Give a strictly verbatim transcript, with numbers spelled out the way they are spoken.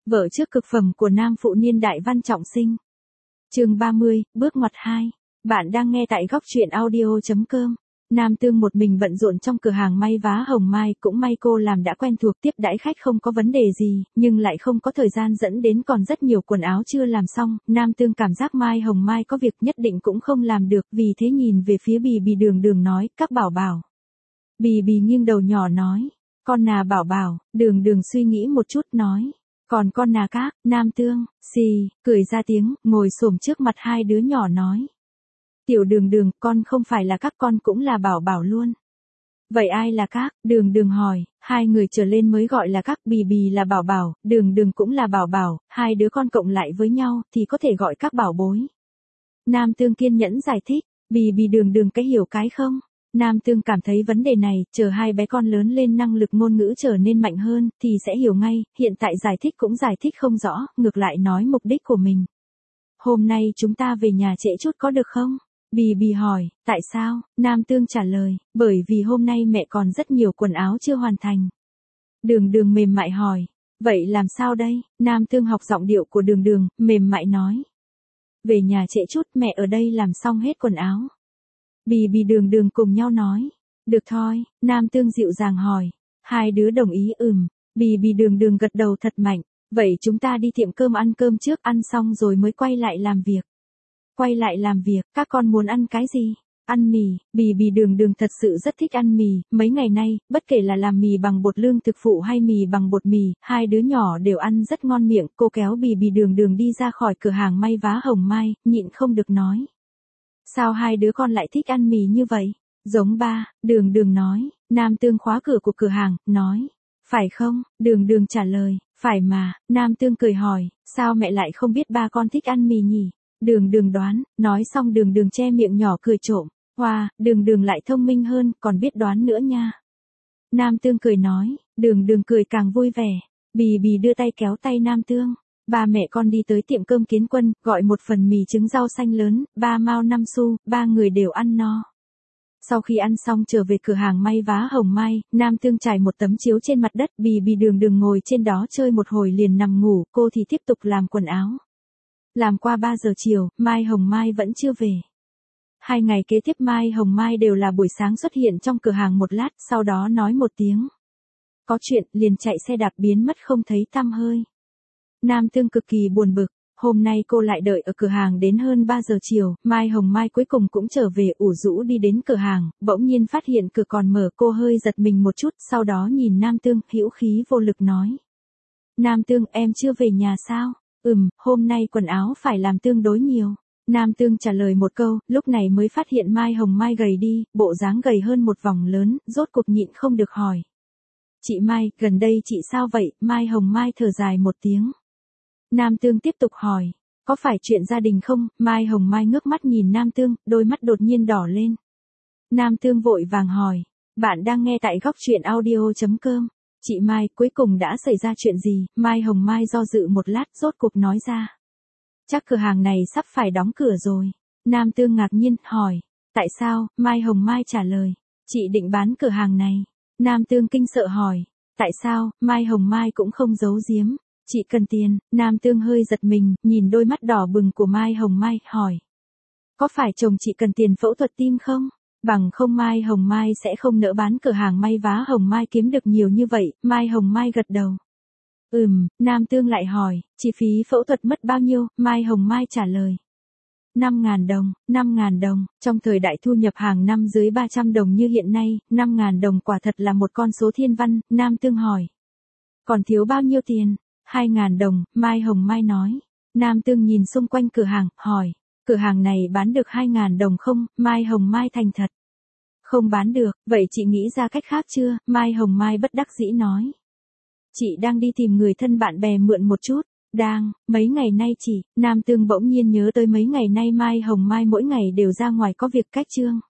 Vợ trước cực phẩm của nam phụ niên đại Văn Trọng Sinh. Chương ba mươi, bước ngoặt hai. Bạn đang nghe tại góc truyện audio chấm com. Nam Tương một mình bận rộn trong cửa hàng may vá Hồng Mai, cũng may cô làm đã quen thuộc, tiếp đãi khách không có vấn đề gì, nhưng lại không có thời gian dẫn đến còn rất nhiều quần áo chưa làm xong. Nam Tương cảm giác Mai Hồng Mai có việc nhất định cũng không làm được, vì thế nhìn về phía Bì Bì Đường Đường nói, các bảo bảo. Bì Bì nghiêng đầu nhỏ nói, con nà bảo bảo. Đường Đường suy nghĩ một chút nói, còn con nà các. Nam Tương, xì, cười ra tiếng, ngồi xổm trước mặt hai đứa nhỏ nói. Tiểu Đường Đường, con không phải là các, con cũng là bảo bảo luôn. Vậy ai là các? Đường Đường hỏi, hai người trở lên mới gọi là các. Bì Bì là bảo bảo, Đường Đường cũng là bảo bảo, hai đứa con cộng lại với nhau thì có thể gọi các bảo bối. Nam Tương kiên nhẫn giải thích, Bì Bì Đường Đường cái hiểu cái không? Nam Tương cảm thấy vấn đề này, chờ hai bé con lớn lên năng lực ngôn ngữ trở nên mạnh hơn, thì sẽ hiểu ngay, hiện tại giải thích cũng giải thích không rõ, ngược lại nói mục đích của mình. Hôm nay chúng ta về nhà trễ chút có được không? Bì Bì hỏi, tại sao? Nam Tương trả lời, bởi vì hôm nay mẹ còn rất nhiều quần áo chưa hoàn thành. Đường Đường mềm mại hỏi, vậy làm sao đây? Nam Tương học giọng điệu của Đường Đường, mềm mại nói. Về nhà trễ chút, mẹ ở đây làm xong hết quần áo. Bì Bì Đường Đường cùng nhau nói, được thôi. Nam Tương dịu dàng hỏi, hai đứa đồng ý ừm. Bì Bì Đường Đường gật đầu thật mạnh, vậy chúng ta đi tiệm cơm ăn cơm trước, ăn xong rồi mới quay lại làm việc. Quay lại làm việc, các con muốn ăn cái gì? Ăn mì. Bì Bì Đường Đường thật sự rất thích ăn mì, mấy ngày nay, bất kể là làm mì bằng bột lương thực phụ hay mì bằng bột mì, hai đứa nhỏ đều ăn rất ngon miệng. Cô kéo Bì Bì Đường Đường đi ra khỏi cửa hàng may vá Hồng Mai, nhịn không được nói. Sao hai đứa con lại thích ăn mì như vậy? Giống ba. Đường Đường nói. Nam Tương khóa cửa của cửa hàng, nói. Phải không? Đường Đường trả lời, phải mà. Nam Tương cười hỏi, sao mẹ lại không biết ba con thích ăn mì nhỉ? Đường Đường đoán, nói xong Đường Đường che miệng nhỏ cười trộm. Hoa, Đường Đường lại thông minh hơn, còn biết đoán nữa nha. Nam Tương cười nói, Đường Đường cười càng vui vẻ. Bì Bì đưa tay kéo tay Nam Tương. Ba mẹ con đi tới tiệm cơm Kiến Quân, gọi một phần mì trứng rau xanh lớn, ba mao năm xu, ba người đều ăn no. Sau khi ăn xong trở về cửa hàng may vá Hồng Mai, Nam Tương trải một tấm chiếu trên mặt đất, Bì Bì Đường Đường ngồi trên đó chơi một hồi liền nằm ngủ, cô thì tiếp tục làm quần áo. Làm qua ba giờ chiều, Mai Hồng Mai vẫn chưa về. Hai ngày kế tiếp Mai Hồng Mai đều là buổi sáng xuất hiện trong cửa hàng một lát, sau đó nói một tiếng. Có chuyện, liền chạy xe đạp biến mất không thấy tăm hơi. Nam Tương cực kỳ buồn bực, hôm nay cô lại đợi ở cửa hàng đến hơn ba giờ chiều, Mai Hồng Mai cuối cùng cũng trở về, ủ rũ đi đến cửa hàng, bỗng nhiên phát hiện cửa còn mở, cô hơi giật mình một chút, sau đó nhìn Nam Tương, hữu khí vô lực nói. Nam Tương, em chưa về nhà sao? Ừm, hôm nay quần áo phải làm tương đối nhiều. Nam Tương trả lời một câu, lúc này mới phát hiện Mai Hồng Mai gầy đi, bộ dáng gầy hơn một vòng lớn, rốt cuộc nhịn không được hỏi. Chị Mai, gần đây chị sao vậy? Mai Hồng Mai thở dài một tiếng. Nam Tương tiếp tục hỏi, có phải chuyện gia đình không? Mai Hồng Mai ngước mắt nhìn Nam Tương, đôi mắt đột nhiên đỏ lên. Nam Tương vội vàng hỏi, bạn đang nghe tại góc truyện audio chấm com. Chị Mai, cuối cùng đã xảy ra chuyện gì? Mai Hồng Mai do dự một lát, rốt cuộc nói ra. Chắc cửa hàng này sắp phải đóng cửa rồi. Nam Tương ngạc nhiên, hỏi, tại sao? Mai Hồng Mai trả lời, chị định bán cửa hàng này. Nam Tương kinh sợ hỏi, tại sao? Mai Hồng Mai cũng không giấu giếm. Chị cần tiền. Nam Tương hơi giật mình, nhìn đôi mắt đỏ bừng của Mai Hồng Mai, hỏi. Có phải chồng chị cần tiền phẫu thuật tim không? Bằng không Mai Hồng Mai sẽ không nỡ bán cửa hàng may vá Hồng Mai kiếm được nhiều như vậy. Mai Hồng Mai gật đầu. Ừm, Nam Tương lại hỏi, chi phí phẫu thuật mất bao nhiêu? Mai Hồng Mai trả lời. năm ngàn đồng, năm ngàn đồng, trong thời đại thu nhập hàng năm dưới ba trăm đồng như hiện nay, năm ngàn đồng quả thật là một con số thiên văn. Nam Tương hỏi. Còn thiếu bao nhiêu tiền? hai ngàn đồng, Mai Hồng Mai nói. Nam Tương nhìn xung quanh cửa hàng, hỏi, cửa hàng này bán được hai ngàn đồng không? Mai Hồng Mai thành thật. Không bán được, vậy chị nghĩ ra cách khác chưa? Mai Hồng Mai bất đắc dĩ nói. Chị đang đi tìm người thân bạn bè mượn một chút. Đang, mấy ngày nay chị. Nam Tương bỗng nhiên nhớ tới mấy ngày nay Mai Hồng Mai mỗi ngày đều ra ngoài có việc cách trương.